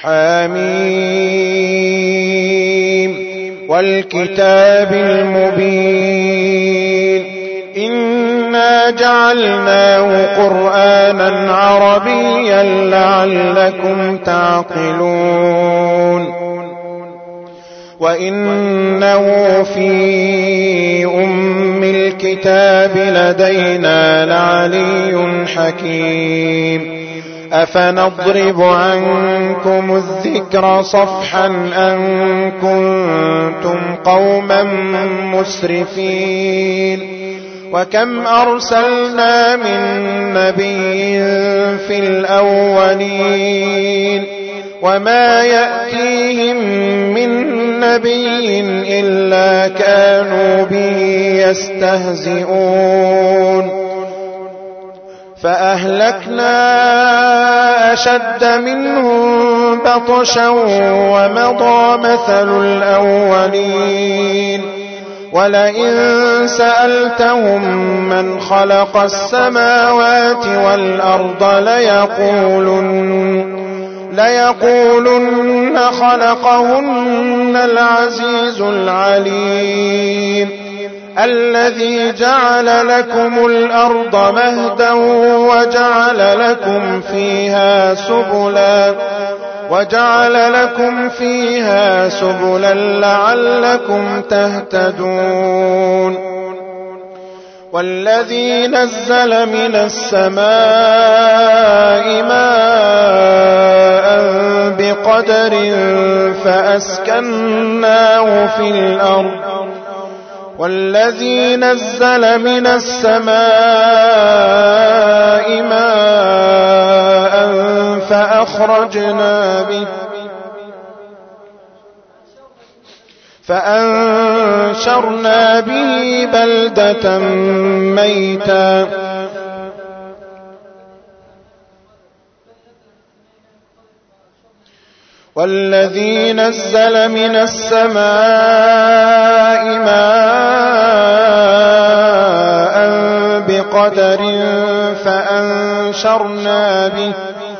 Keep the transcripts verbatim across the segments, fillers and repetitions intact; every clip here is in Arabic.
حميم والكتاب المبين إنا جعلناه قرآنا عربيا لعلكم تعقلون وإنه في أم الكتاب لدينا لعلي حكيم أفنضرب عنكم الذكر صفحا أن كنتم قوما مسرفين وكم أرسلنا من نبي في الأولين وما يأتيهم من نبي إلا كانوا به يستهزئون فأهلكنا أشد منهم بطشا ومضى مثل الأولين ولئن سألتهم من خلق السماوات والأرض ليقولن ليقولن خلقهن العزيز العليم الذي جعل لكم الأرض مهدا وجعل لكم فيها سبلا وجعل لكم فيها سبلا لعلكم تهتدون والذي نزل من السماء ماء بقدر فأسكناه في الأرض والذي نزل من السماء ماء فأخرجنا به فأنشرنا به بلدة ميتا والذي نزل من السماء ماء بقدر فأنشرنا به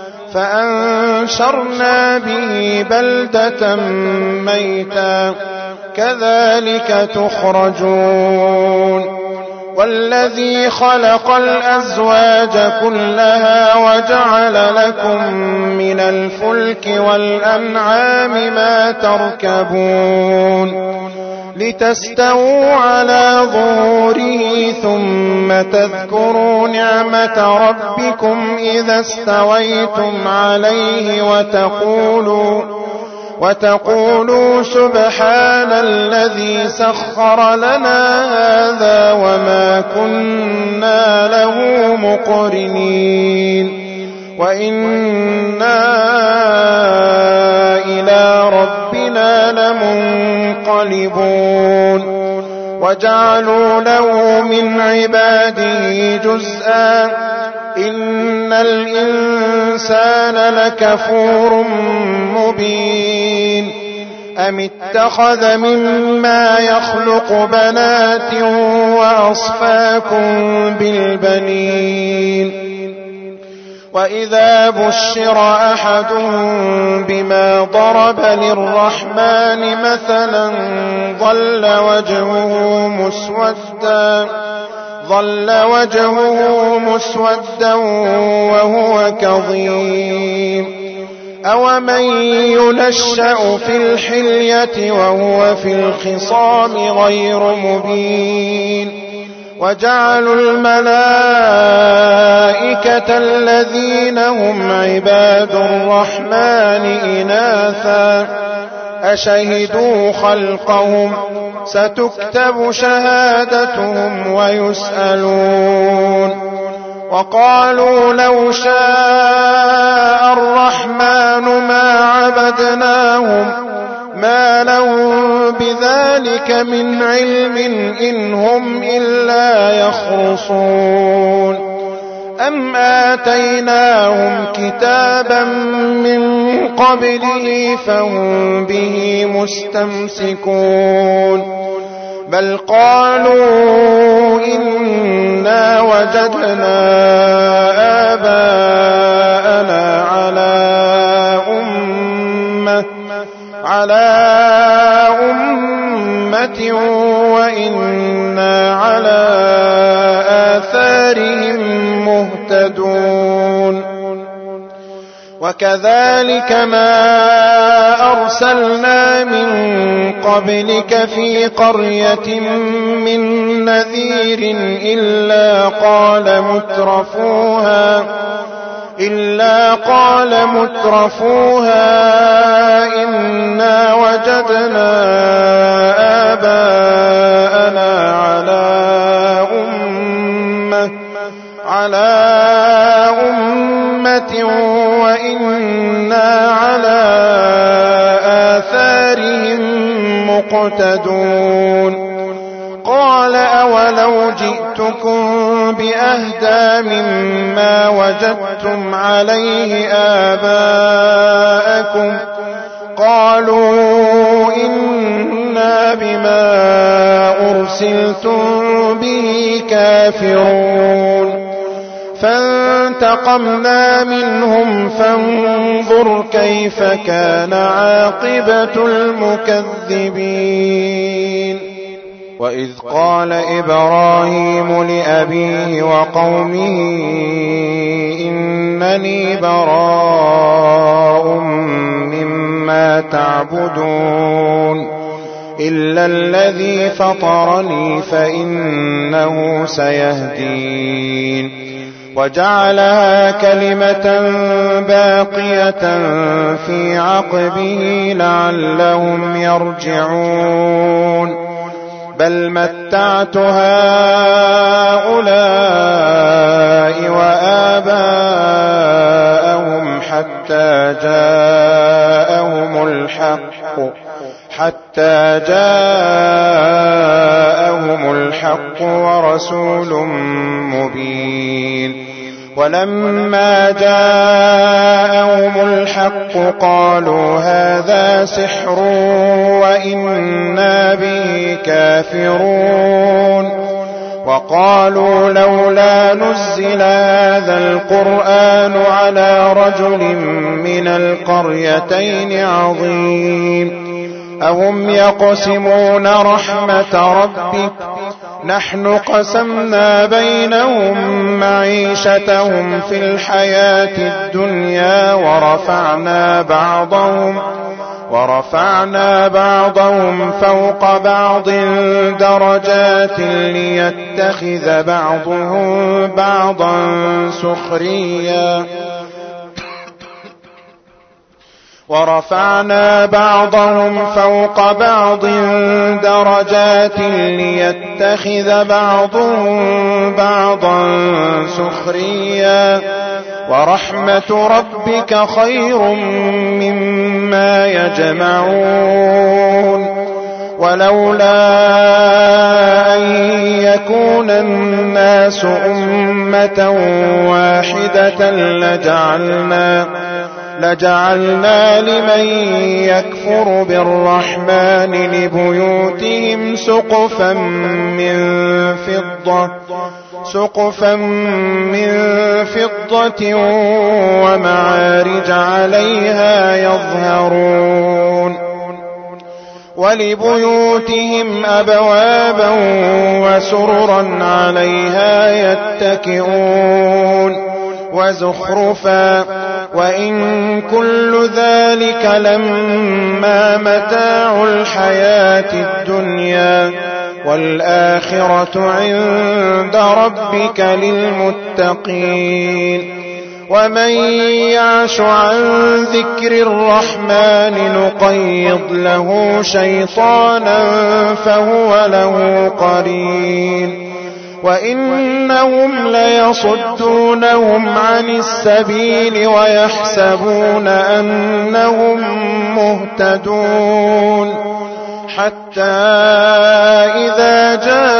فأنشرنا به بلدة ميتا كذلك تخرجون والذي خلق الأزواج كلها وجعل لكم من الفلك والأنعام ما تركبون لتستووا على ظهوره ثم تذكروا نعمة ربكم إذا استويتم عليه وتقولوا وتقولوا سبحان الذي سخر لنا هذا وما كنا له مقرنين وإنا إلى ربنا لمنقلبون وجعلوا له من عباده جزءا إن الإنسان لكفور مبين أم اتخذ مما يخلق بنات وأصفاكم بالبنين وإذا بشر أحدهم بما ضرب للرحمن مثلا ظل وجهه مسودا ظل وجهه مسودا وهو كظيم أومن ينشأ في الحلية وهو في الخصام غير مبين وجعلوا الملائكة الذين هم عباد الرحمن إناثا أشهدوا خلقهم ستكتب شهادتهم ويسألون وقالوا لو شاء الرحمن ما عبدناهم ما لهم بذلك من علم إن هم إلا يخرصون أم آتيناهم كتابا من قبله فهم به مستمسكون بل قالوا إنا وجدنا آباءنا على أمة على أمة وإنا على آثارهم مهتدون وكذلك ما أرسلنا من قبلك في قرية من نذير إلا قال مترفوها إلا قال مترفوها إنا وجدنا آباءنا على أمة على أمة وإنا على آثارهم مقتدون قال أولو جئتكم بأهدى مما وجدتم عليه آباءكم قالوا إنا بما أرسلتم به كافرون فانتقمنا منهم فانظر كيف كان عاقبة المكذبين وإذ قال إبراهيم لأبيه وقومه إنني براء مما تعبدون إلا الذي فطرني فإنه سيهدين وجعلها كلمة باقية في عقبه لعلهم يرجعون بل متعت هؤلاء وآباءهم حتى جاءهم الحق حتى جاءهم الحق ورسول مبين ولما جاءهم الحق قالوا هذا سحر وإنا به كافرون وقالوا لولا نزل هذا القرآن على رجل من القريتين عظيم أهم يقسمون رحمة ربك نحن قسمنا بينهم معيشتهم في الحياة الدنيا ورفعنا بعضهم ورفعنا بعضهم فوق بعض درجات ليتخذ بعضهم بعضا سخريا ورفعنا بعضهم فوق بعض درجات ليتخذ بعضهم بعضا سخريا ورحمة ربك خير مما يجمعون ولولا أن يكون الناس أمة واحدة لجعلنا لجعلنا لمن يكفر بالرحمن لبيوتهم سقفا من فضة سقفا من فضة ومعارج عليها يظهرون ولبيوتهم أبوابا وسررا عليها يتكئون وزخرفا وإن كل ذلك لما متاع الحياة الدنيا والآخرة عند ربك للمتقين ومن يعش عن ذكر الرحمن نقيض له شيطانا فهو له قرين وإنهم ليصدونهم عن السبيل ويحسبون أنهم مهتدون حتى إذا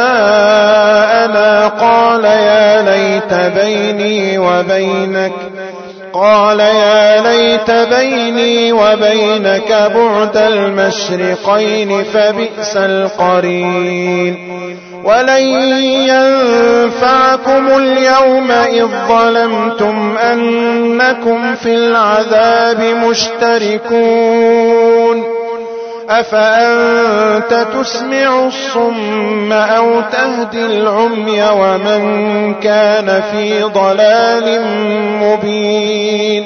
جاءنا قال يا ليت بيني وبينك قال يا ليت بيني وبينك بعد المشرقين فبئس القرين ولن ينفعكم اليوم إذ ظلمتم أنكم في العذاب مشتركون أفأنت تسمع الصم أو تهدي العمي ومن كان في ضلال مبين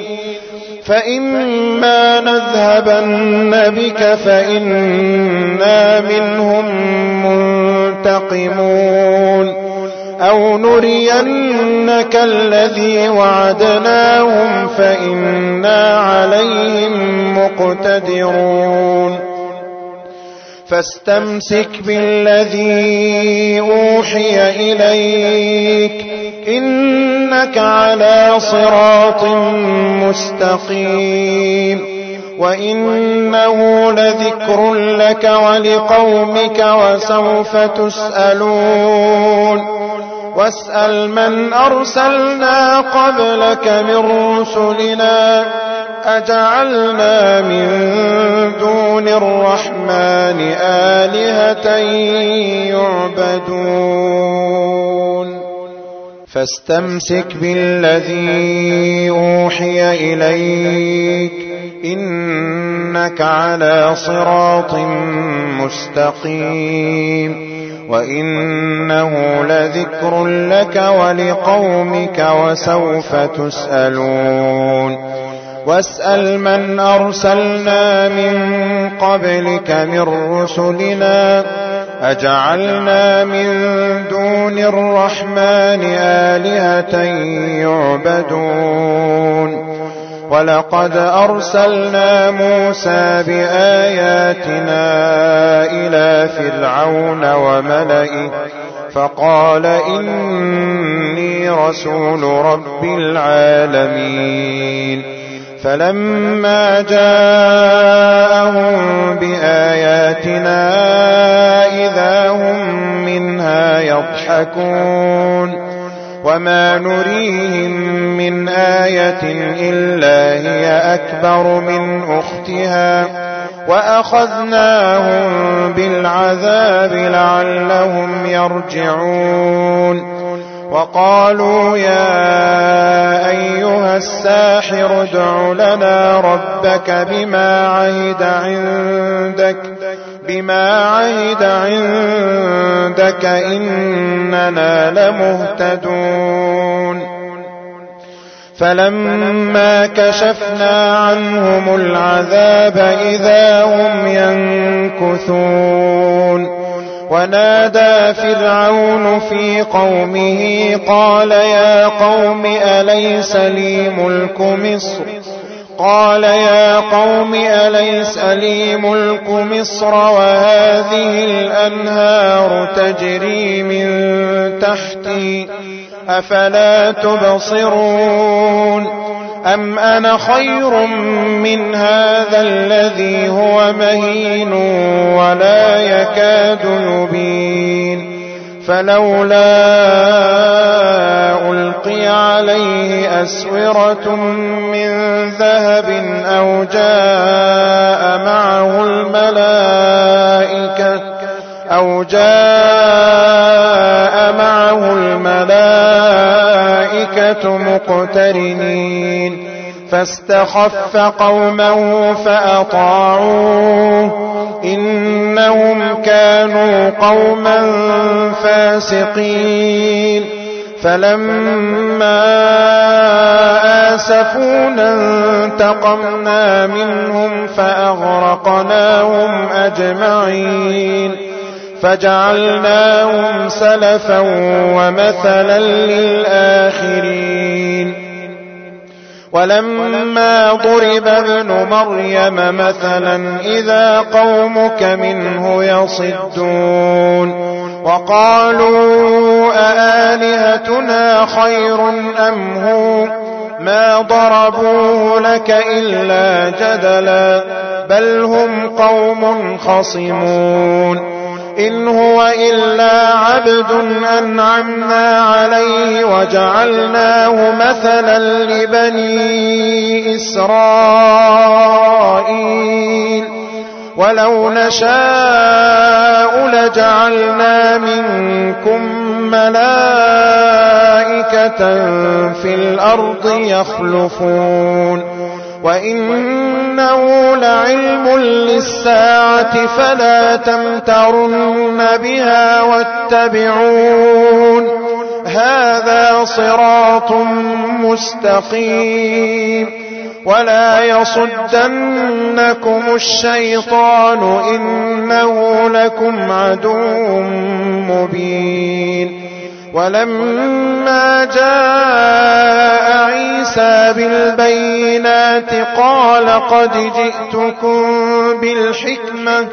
فإما نذهبن بك فإنا منهم منتقمون أو نرينك الذي وعدناهم فإنا عليهم مقتدرون فاستمسك بالذي أوحي إليك إنك على صراط مستقيم وإنه لذكر لك ولقومك وسوف تسألون واسأل من أرسلنا قبلك من رسلنا أجعلنا من دون الرحمن آلهة يعبدون فاستمسك بالذي أوحي إليك إنك على صراط مستقيم وإنه لذكر لك ولقومك وسوف تسألون واسأل من أرسلنا من قبلك من رسلنا أجعلنا من دون الرحمن آلهة يعبدون ولقد أرسلنا موسى بآياتنا إلى فرعون وملئه فقال إني رسول رب العالمين فلما جاءهم بآياتنا إذا هم منها يضحكون وما نريهم من آية إلا هي أكبر من أختها وأخذناهم بالعذاب لعلهم يرجعون وقالوا يا أيها الساحر ادع لنا ربك بما عهد عندك بما عهد عندك إننا لمهتدون فلما كشفنا عنهم العذاب إذا هم ينكثون ونادى فرعون في قومه قال يا قوم أليس لي ملك مصر قال يا قوم أليس لي ملك مصر وهذه الأنهار تجري من تحتي أفلا تبصرون أم أنا خير من هذا الذي هو مهين ولا يكاد يبين فلولا ألقي عليه أسورة من ذهب أو جاء معه الملائكة أو جاء معه الملائكة مقترنين فاستخف قومه فأطاعوه إنهم كانوا قوما فاسقين فلما آسفونا انتقمنا منهم فأغرقناهم أجمعين فجعلناهم سلفا ومثلا للآخرين ولما ضرب ابن مريم مثلا إذا قومك منه يصدون وقالوا أآلهتنا خير أم هو ما ضربوه لك إلا جدلا بل هم قوم خصمون إن هو إلا عبد أنعمنا عليه وجعلناه مثلا لبني إسرائيل ولو نشاء لجعلنا منكم ملائكة في الأرض يخلفون وإنه لعلم للساعة فلا تمترن بها واتبعون هذا صراط مستقيم ولا يصدنكم الشيطان إنه لكم عدو مبين ولما جاء عيسى بالبينات قال قد جئتكم بالحكمة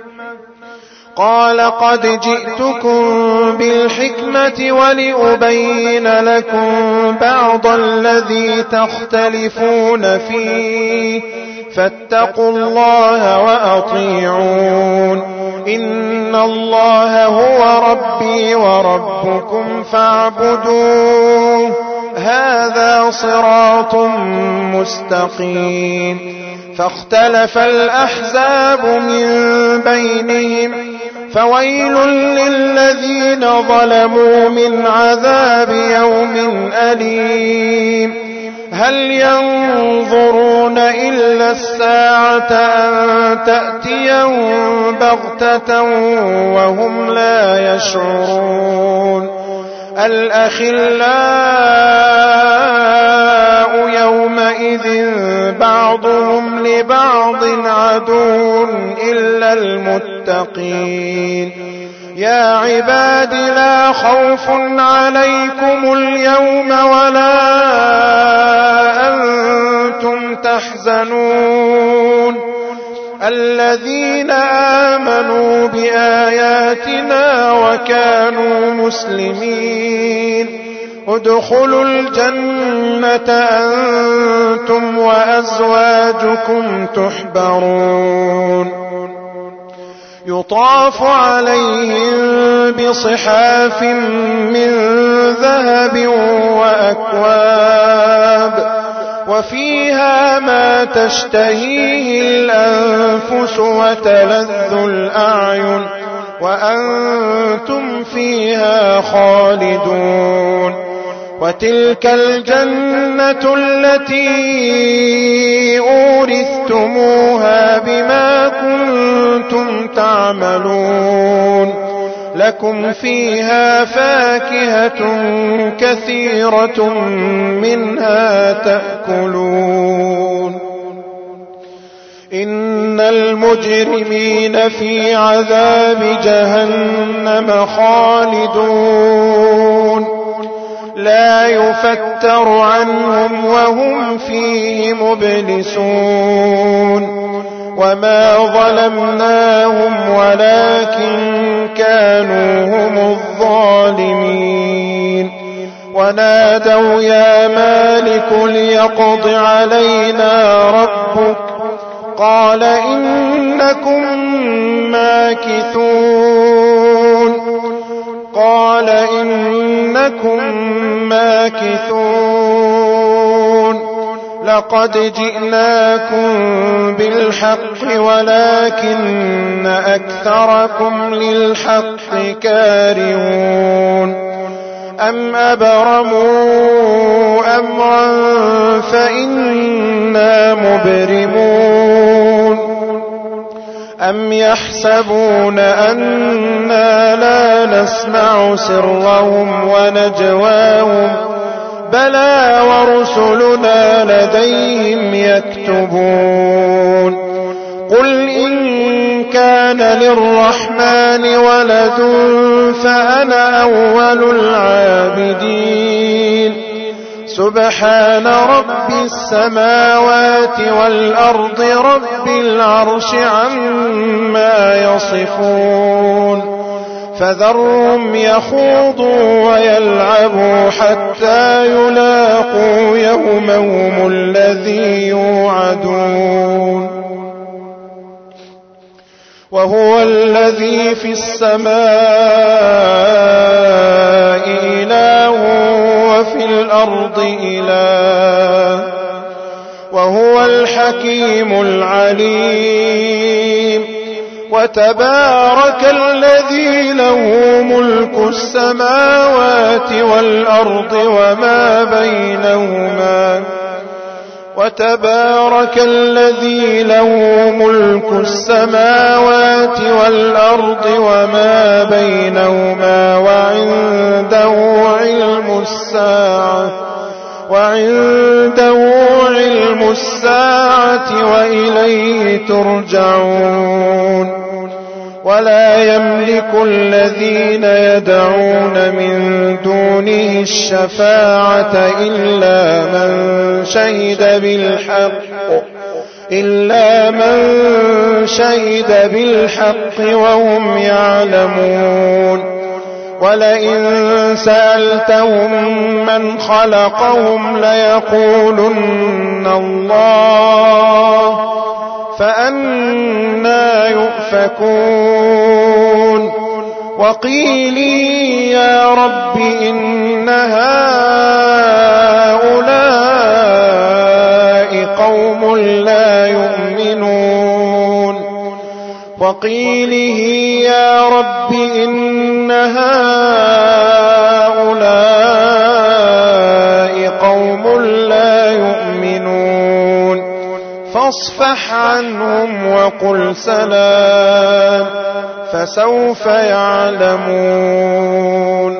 قال قد جئتكم بالحكمة ولأبين لكم بعض الذي تختلفون فيه فاتقوا الله وأطيعون إن الله هو ربي وربكم فاعبدوه هذا صراط مستقيم فاختلف الأحزاب من بينهم فويل للذين ظلموا من عذاب يوم أليم هل ينظرون إلا الساعة أن تأتيهم بغتة وهم لا يشعرون الأخلاء يومئذ بعضهم لبعض عدو إلا المتقين يا عباد لا خوف عليكم اليوم ولا أنتم تحزنون الذين آمنوا بآياتنا وكانوا مسلمين ادخلوا الجنة أنتم وأزواجكم تحبرون يطاف عليهم بصحاف من ذهب وأكواب وفيها ما تشتهيه الأنفس وتلذ الأعين وأنتم فيها خالدون وتلك الجنة التي أورثتموها بما كنتم تعملون لكم فيها فاكهة كثيرة منها تأكلون إن المجرمين في عذاب جهنم خالدون لا يفتر عنهم وهم فيه مبلسون وما ظلمناهم ولكن كانوا هم الظالمين ونادوا يا مالك ليقض علينا ربك قال إنكم ماكثون قال إنكم ماكثون لقد جئناكم بالحق ولكن أكثركم للحق كارهون أم أبرموا أمرا فإنا مبرمون أم يحسبون أنا لا نسمع سرهم ونجواهم بلى ورسلنا لديهم يكتبون قل إن كان للرحمن ولد فأنا أول العابدين سبحان رب السماوات والأرض رب العرش عما يصفون فذرهم يخوضوا ويلعبوا حتى يلاقوا يومهم الذي يوعدون وهو الذي في السماء إله وفي الأرض إله وهو الحكيم العليم وتبارك الذي له ملك السماوات والأرض وما بينهما وتبارك الذي له ملك السماوات والأرض وما بينهما وعنده علم الساعة وعنده علم الساعة وإليه ترجعون. ولا يملك الذين يدعون من دونه الشفاعة إلا من شهد بالحق إلا من شهد بالحق وهم يعلمون. ولئن سألتهم من خلقهم ليقولن الله فأنى يؤفكون. وقيلي يا رب إن هؤلاء قوم لا يؤمنون وقيله يا رب إن هؤلاء قوم لا يؤمنون فاصفح عنهم وقل سلام فسوف يعلمون.